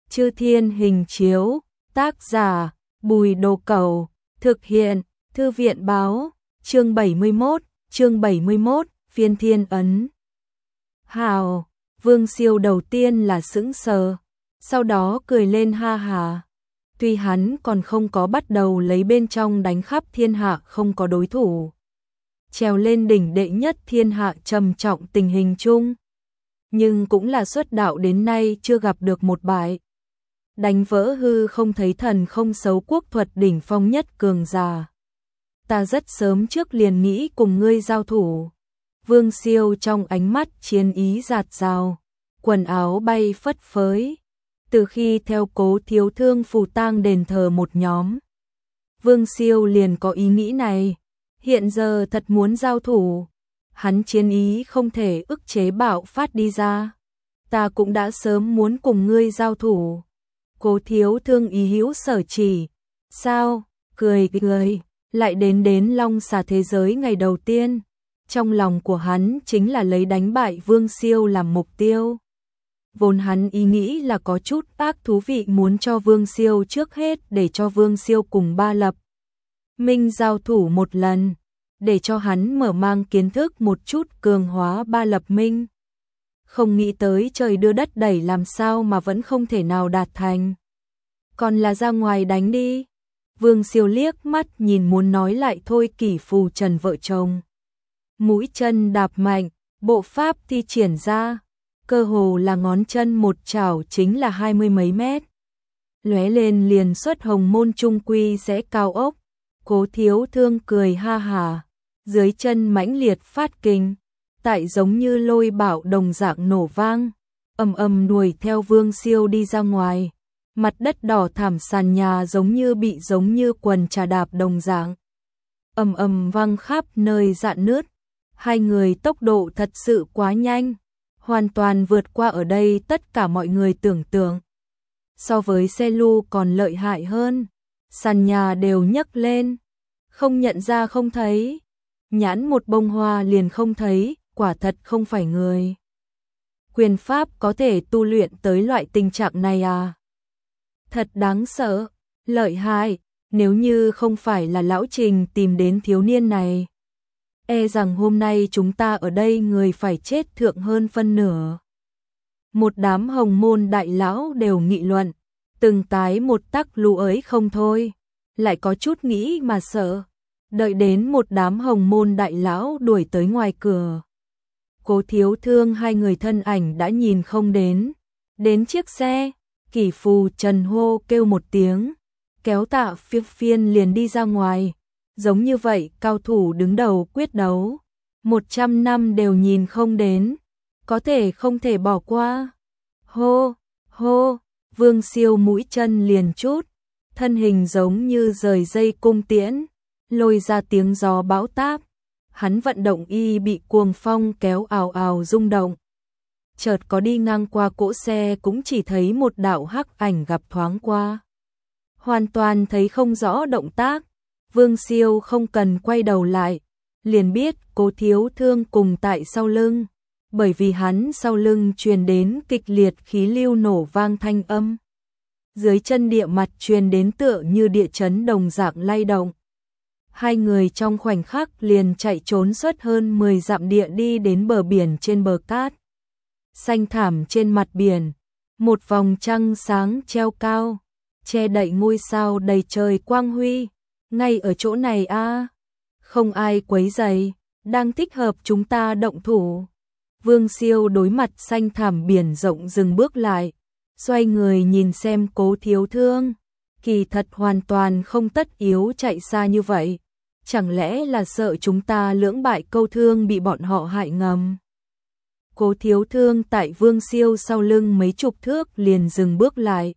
Chư Thiên Hình Chiếu, tác giả, Bùi Đồ Cẩu, thực hiện, Thư viện báo, chương 71, Phiên Thiên Ấn. Hào, Vương Siêu đầu tiên là sững sờ, sau đó cười lên ha hà. Tuy hắn còn không có bắt đầu lấy bên trong đánh khắp thiên hạ không có đối thủ, trèo lên đỉnh đệ nhất thiên hạ trầm trọng tình hình chung, nhưng cũng là xuất đạo đến nay chưa gặp được một bại. Đánh vỡ hư không thấy thần không xấu quốc thuật đỉnh phong nhất cường giả. Ta rất sớm trước liền nghĩ cùng ngươi giao thủ. Vương Siêu trong ánh mắt chiến ý rạt rào, quần áo bay phất phới. Từ khi theo Cố Thiếu Thương phù tang đền thờ một nhóm, Vương Siêu liền có ý nghĩ này, hiện giờ thật muốn giao thủ. Hắn chiến ý không thể ức chế bạo phát đi ra. Ta cũng đã sớm muốn cùng ngươi giao thủ. Cố Thiếu Thương ý hữu sở chỉ. Sao? Cười, lại đến Long Xà thế giới ngày đầu tiên. Trong lòng của hắn chính là lấy đánh bại Vương Siêu làm mục tiêu. Vốn hắn ý nghĩ là có chút ác thú vị muốn cho Vương Siêu trước hết để cho Vương Siêu cùng Ba Lập Minh giao thủ một lần, để cho hắn mở mang kiến thức một chút cường hóa Ba Lập Minh. Không nghĩ tới trời đưa đất đẩy làm sao mà vẫn không thể nào đạt thành. Còn là ra ngoài đánh đi. Vương Siêu liếc mắt nhìn muốn nói lại thôi Kỷ Phù Trần vợ chồng. Mũi chân đạp mạnh, bộ pháp thi triển ra, cơ hồ là ngón chân một chảo chính là 20 mấy mét. Lóe lên liền xuất hồng môn trung quy sẽ cao ốc. Cố Thiếu Thương cười ha hà, dưới chân mãnh liệt phát kinh, tại giống như lôi bạo đồng dạng nổ vang, ầm đuổi theo Vương Siêu đi ra ngoài. Mặt đất đỏ thảm sàn nhà giống như quần trà đạp đồng dạng, ầm vang khắp nơi rạn nứt. Hai người tốc độ thật sự quá nhanh, hoàn toàn vượt qua ở đây tất cả mọi người tưởng tượng. So với xe lu còn lợi hại hơn, sàn nhà đều nhấc lên, không nhận ra không thấy, nhãn một bông hoa liền không thấy, quả thật không phải người. Quyền pháp có thể tu luyện tới loại tình trạng này à? Thật đáng sợ, lợi hại, nếu như không phải là lão Trình tìm đến thiếu niên này, e rằng hôm nay chúng ta ở đây người phải chết thượng hơn phân nửa. Một đám hồng môn đại lão đều nghị luận, từng tái một tắc lù ấy không thôi, lại có chút nghĩ mà sợ. Đợi đến một đám hồng môn đại lão đuổi tới ngoài cửa, Cố Thiếu Thương hai người thân ảnh đã nhìn không đến chiếc xe. Kỷ Phù Trần hô kêu một tiếng, kéo Tạ Phiên liền đi ra ngoài. Giống như vậy cao thủ đứng đầu quyết đấu, 100 năm đều nhìn không đến, có thể không thể bỏ qua. Hô, hô, Vương Siêu mũi chân liền chút, thân hình giống như rời dây cung tiễn, lôi ra tiếng gió bão táp. Hắn vận động y bị cuồng phong kéo ào ào rung động. Chợt có đi ngang qua cỗ xe cũng chỉ thấy một đạo hắc ảnh gặp thoáng qua, hoàn toàn thấy không rõ động tác. Vương Siêu không cần quay đầu lại, liền biết Cố Thiếu Thương cùng tại sau lưng, bởi vì hắn sau lưng truyền đến kịch liệt khí lưu nổ vang thanh âm. Dưới chân địa mặt truyền đến tựa như địa chấn đồng dạng lay động. Hai người trong khoảnh khắc liền chạy trốn suốt hơn 10 dặm địa đi đến bờ biển. Trên bờ cát xanh thảm trên mặt biển, một vòng trăng sáng treo cao, che đậy ngôi sao đầy trời quang huy. Ngay ở chỗ này a, không ai quấy rầy, đang thích hợp chúng ta động thủ. Vương Siêu đối mặt xanh thảm biển rộng dừng bước lại, xoay người nhìn xem Cố Thiếu Thương. Kỳ thật hoàn toàn không tất yếu chạy xa như vậy, chẳng lẽ là sợ chúng ta lưỡng bại câu thương bị bọn họ hại ngầm. Cố Thiếu Thương tại Vương Siêu sau lưng mấy chục thước liền dừng bước lại,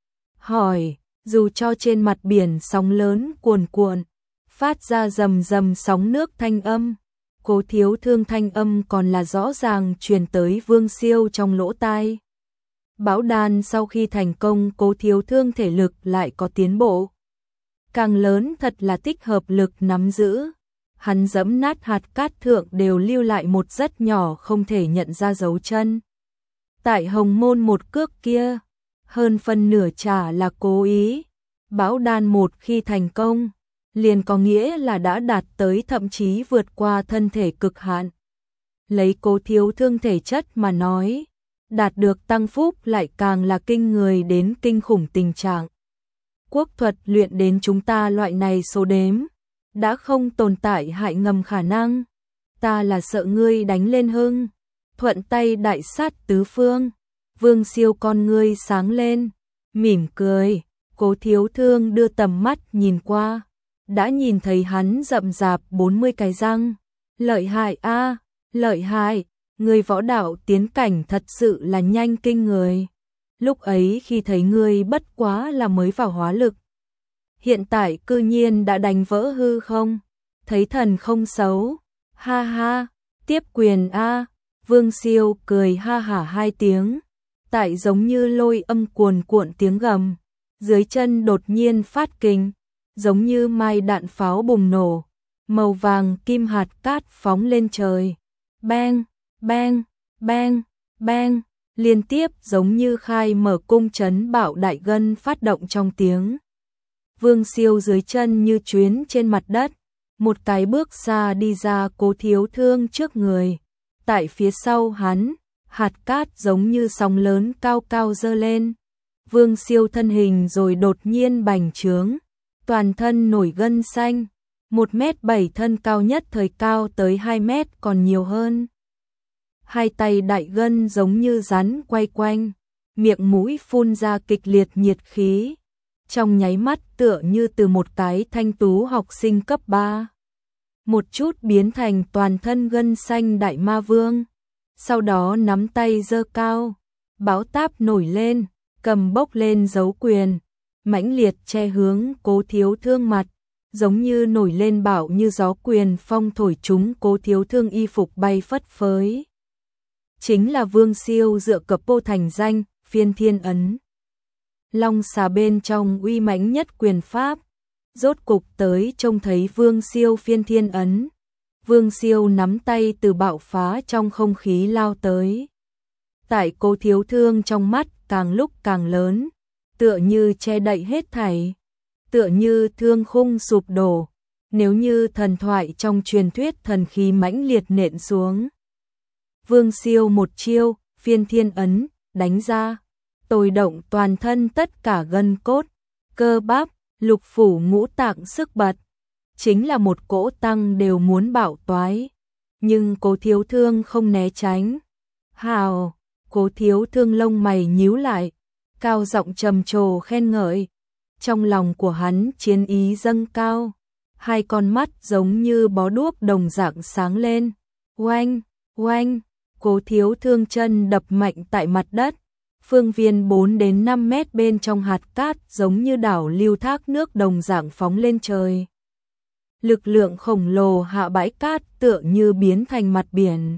hỏi. Dù cho trên mặt biển sóng lớn cuồn cuộn, phát ra rầm rầm sóng nước thanh âm, Cố Thiếu Thương thanh âm còn là rõ ràng truyền tới Vương Siêu trong lỗ tai. Bão đàn sau khi thành công, Cố Thiếu Thương thể lực lại có tiến bộ càng lớn, thật là tích hợp lực nắm giữ. Hắn dẫm nát hạt cát thượng đều lưu lại một rất nhỏ không thể nhận ra dấu chân. Tại Hồng Môn một cước kia, hơn phân nửa chả là cố ý. Bão đan một khi thành công, liền có nghĩa là đã đạt tới thậm chí vượt qua thân thể cực hạn. Lấy Cố Thiếu Thương thể chất mà nói, đạt được tăng phúc lại càng là kinh người đến kinh khủng tình trạng. Quốc thuật luyện đến chúng ta loại này số đếm, đã không tồn tại hại ngầm khả năng. Ta là sợ ngươi đánh lên hưng, thuận tay đại sát tứ phương. Vương Siêu con ngươi sáng lên, mỉm cười. Cố Thiếu Thương đưa tầm mắt nhìn qua, đã nhìn thấy hắn rậm rạp 40 cái răng. Lợi hại a, lợi hại, người võ đạo tiến cảnh thật sự là nhanh kinh người. Lúc ấy khi thấy ngươi bất quá là mới vào hóa lực, hiện tại cư nhiên đã đánh vỡ hư không, thấy thần không xấu. Ha ha, tiếp quyền a. Vương Siêu cười ha hả hai tiếng, tại giống như lôi âm cuồn cuộn tiếng gầm, dưới chân đột nhiên phát kinh, giống như mai đạn pháo bùng nổ, màu vàng kim hạt cát phóng lên trời. Bang, bang, bang, bang, liên tiếp giống như khai mở cung trấn bạo đại ngân phát động trong tiếng. Vương Siêu dưới chân như chuyến trên mặt đất, một cái bước xa đi ra Cố Thiếu Thương trước người. Tại phía sau hắn, hạt cát giống như sóng lớn cao cao dơ lên. Vương Siêu thân hình rồi đột nhiên bành trướng, toàn thân nổi gân xanh, 1m7 thân cao nhất thời cao tới 2 mét còn nhiều hơn. Hai tay đại gân giống như rắn quay quanh, miệng mũi phun ra kịch liệt nhiệt khí. Trong nháy mắt tựa như từ một cái thanh tú học sinh cấp 3. Một chút biến thành toàn thân gân xanh đại ma vương. Sau đó nắm tay giơ cao, báo táp nổi lên, cầm bốc lên dấu quyền, mãnh liệt che hướng Cố Thiếu Thương mặt, giống như nổi lên bão như gió quyền phong thổi chúng Cố Thiếu Thương y phục bay phất phới. Chính là Vương Siêu dựa cập vô thành danh, Phiên Thiên Ấn. Long xà bên trong uy mãnh nhất quyền pháp, rốt cục tới trông thấy Vương Siêu Phiên Thiên Ấn. Vương Siêu nắm tay từ bạo phá trong không khí lao tới. Tại Cố Thiếu Thương trong mắt càng lúc càng lớn, tựa như che đậy hết thảy, tựa như thương khung sụp đổ, nếu như thần thoại trong truyền thuyết thần khí mãnh liệt nện xuống. Vương Siêu một chiêu, Phiên Thiên Ấn, đánh ra, tôi động toàn thân tất cả gân cốt, cơ bắp, lục phủ ngũ tạng sức bật, chính là một cỗ tăng đều muốn bạo toái. Nhưng Cố Thiếu Thương không né tránh. Hào, Cố Thiếu Thương lông mày nhíu lại, cao giọng trầm trồ khen ngợi. Trong lòng của hắn chiến ý dâng cao, hai con mắt giống như bó đuốc đồng dạng sáng lên. Oanh, oanh, Cố Thiếu Thương chân đập mạnh tại mặt đất, phương viên 4 đến 5 mét bên trong hạt cát giống như đảo lưu thác nước đồng dạng phóng lên trời. Lực lượng khổng lồ hạ bãi cát tựa như biến thành mặt biển.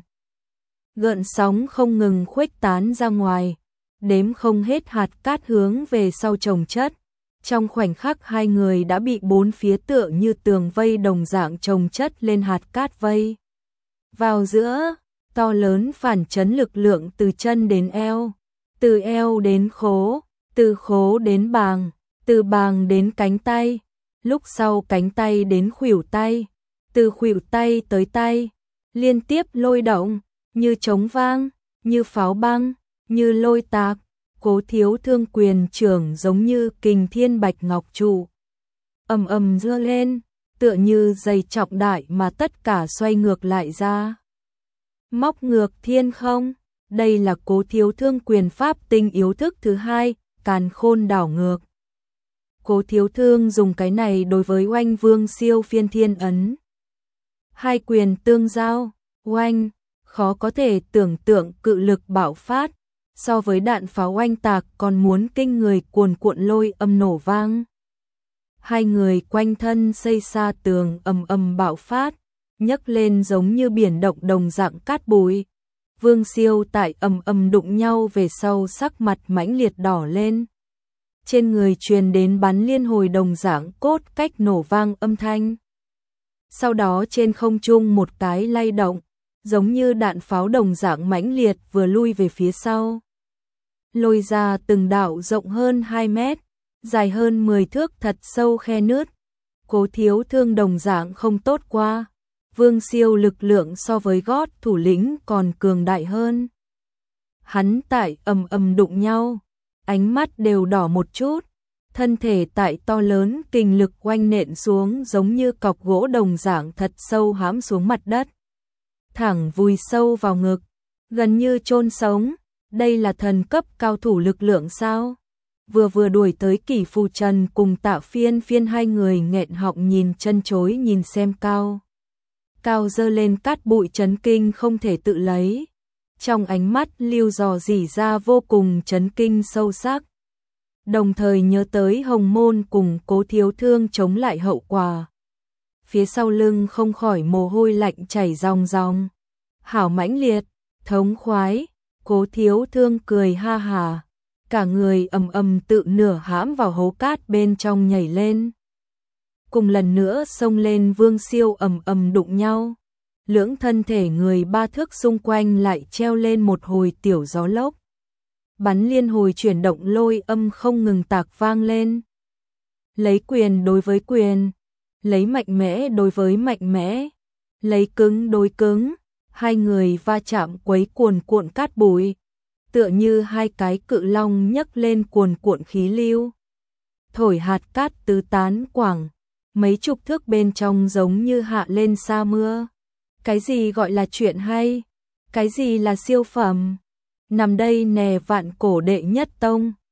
Gợn sóng không ngừng khuếch tán ra ngoài, đếm không hết hạt cát hướng về sau chồng chất. Trong khoảnh khắc hai người đã bị bốn phía tựa như tường vây đồng dạng chồng chất lên hạt cát vây. Vào giữa, to lớn phản chấn lực lượng từ chân đến eo, từ eo đến khố, từ khố đến bàng, từ bàng đến cánh tay, lúc sau cánh tay đến khuỷu tay, từ khuỷu tay tới tay, liên tiếp lôi động, như trống vang, như pháo băng, như lôi tạc. Cố Thiếu Thương quyền trưởng giống như kình thiên bạch ngọc trụ, ầm ầm giơ lên, tựa như dây trọng đại mà tất cả xoay ngược lại ra. Móc ngược thiên không, đây là Cố Thiếu Thương quyền pháp tinh yếu thức thứ hai, càn khôn đảo ngược. Cố Thiếu Thương dùng cái này đối với oanh Vương Siêu Phiên Thiên Ấn. Hai quyền tương giao, oanh, khó có thể tưởng tượng cự lực bạo phát, so với đạn pháo oanh tạc còn muốn kinh người cuồn cuộn lôi âm nổ vang. Hai người quanh thân xây xa tường ầm ầm bạo phát, nhấc lên giống như biển động đồng dạng cát bụi. Vương Siêu tại ầm ầm đụng nhau về sau sắc mặt mãnh liệt đỏ lên. Trên người truyền đến bắn liên hồi đồng dạng cốt cách nổ vang âm thanh. Sau đó trên không trung một cái lay động, giống như đạn pháo đồng dạng mãnh liệt vừa lui về phía sau. lôi ra từng đạo rộng hơn 2 mét, dài hơn 10 thước thật sâu khe nứt. Cố Thiếu Thương đồng dạng không tốt qua, Vương Siêu lực lượng so với gót thủ lĩnh còn cường đại hơn. Hắn tại ầm đụng nhau, ánh mắt đều đỏ một chút, thân thể tại to lớn kình lực oanh nện xuống giống như cọc gỗ đồng dạng thật sâu hãm xuống mặt đất. Thẳng vùi sâu vào ngực, gần như chôn sống, đây là thần cấp cao thủ lực lượng sao? Vừa đuổi tới Kỷ Phù Trần cùng Tạ Phiên Phiên hai người nghẹn họng nhìn chân chối nhìn xem Cao giơ lên cát bụi chấn kinh không thể tự lấy. Trong ánh mắt Lưu dò dỉ ra vô cùng chấn kinh sâu sắc. Đồng thời nhớ tới Hồng Môn cùng Cố Thiếu Thương chống lại hậu quả. Phía sau lưng không khỏi mồ hôi lạnh chảy ròng ròng. Hảo mãnh liệt, thống khoái, Cố Thiếu Thương cười ha hà. Cả người ầm tự nửa hãm vào hố cát bên trong nhảy lên. Cùng lần nữa xông lên Vương Siêu ầm đụng nhau. Lưỡng thân thể người 3 thước xung quanh lại treo lên một hồi tiểu gió lốc. Bắn liên hồi chuyển động lôi âm không ngừng tạc vang lên. Lấy quyền đối với quyền, lấy mạnh mẽ đối với mạnh mẽ, lấy cứng đối cứng, hai người va chạm quấy cuồn cuộn cát bụi, tựa như hai cái cự long nhấc lên cuồn cuộn khí lưu. Thổi hạt cát tứ tán quảng, mấy chục thước bên trong giống như hạ lên sa mưa. Cái gì gọi là chuyện hay? Cái gì là siêu phẩm? Nằm đây nè vạn cổ đệ nhất tông.